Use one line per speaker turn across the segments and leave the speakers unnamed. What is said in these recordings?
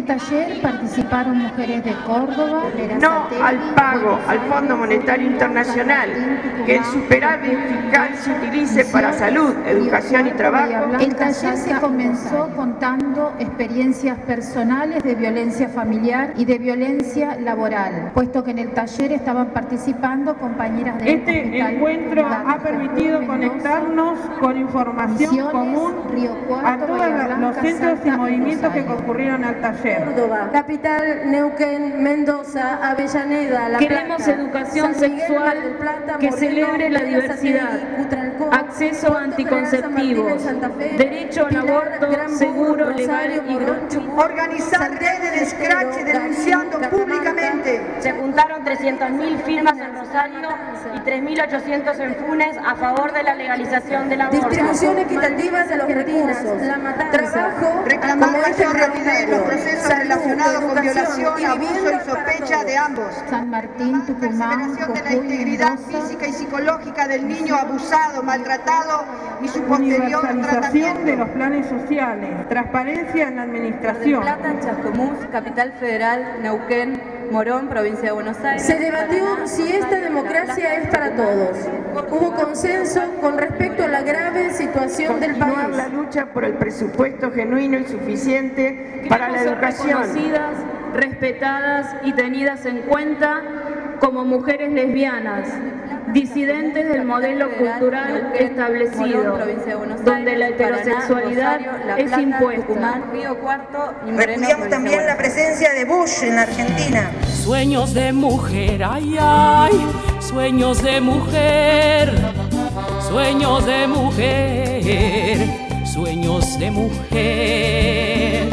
taller participaron mujeres de Córdoba,
no al pago al Fondo Monetario Internacional, que el superávit fiscal se utilice para salud, educación y trabajo.
El taller se comenzó contando experiencias personales de violencia familiar y de violencia laboral, puesto que en el taller estaban participando compañeras de
Este encuentro ha permitido conectarnos con información común a todos los centros y movimientos que concurrieron al taller.
Córdoba, Capital, Neuquén, Mendoza, Avellaneda, La Plata.
Queremos educación sexual que celebre la diversidad, acceso a anticonceptivos, derecho al aborto seguro, legal y gratuito.
Organizar redes de escrache denunciando públicamente.
Se juntaron 300.000 firmas en Rosario y 3.800 en Funes a favor de la legalización del aborto.
Distribución equitativa de los recursos, trabajo,
reclamar mayor rapidez en los procesos relacionados con violación, abuso y sospecha de ambos.
San Martín, Tucumán,
Preservación de la integridad física y psicológica del niño abusado, maltratado y su posterior
Universalización
tratamiento.
de los planes sociales, transparencia en la administración.
Plata, Chascomús, Capital Federal, Neuquén, Morón, Provincia de Buenos Aires.
Se debatió si esta democracia es para todos. Hubo consenso con respecto a la grave situación del país.
Continuar la lucha por el presupuesto genuino y suficiente para la educación.
Reconocidas, respetadas y tenidas en cuenta como mujeres lesbianas, disidentes del modelo cultural establecido, donde la heterosexualidad es impuesta.
Repudiamos también la presencia de Bush en la Argentina.
Sueños de mujer, ay, ay, sueños de mujer, sueños de mujer, sueños de mujer.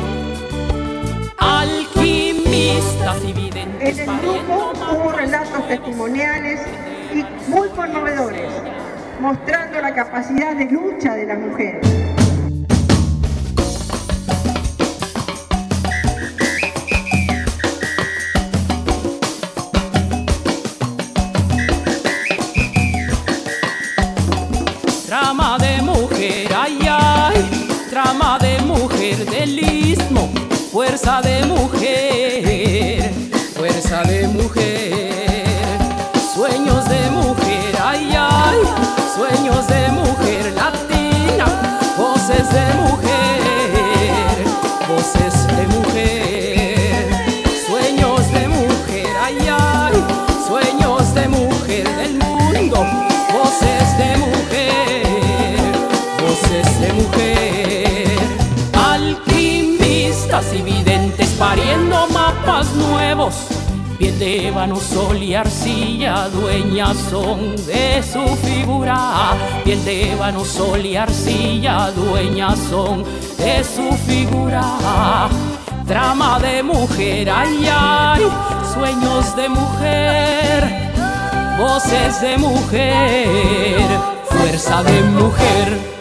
Alquimistas y videntes.
En el grupo hubo relatos testimoniales y muy conmovedores, mostrando la capacidad de lucha de las mujeres.
Trama de mujer, ay, ay, trama de mujer del istmo, fuerza de mujer, fuerza de mujer, sueños de mujer, ay, ay, sueños de mujer latina, voces de mujer, voces de mujer, sueños de mujer, ay, ay, sueños de mujer del mundo, voces de mujer, voces de mujer, alquimistas y videntes pariendo mapas nuevos, piel de ébano, sol y arcilla, dueñas son de su figura, piel de ébano, sol y arcilla, dueñas son de su figura, trama de mujer, ay, ay, sueños de mujer, voces de mujer, fuerza de mujer.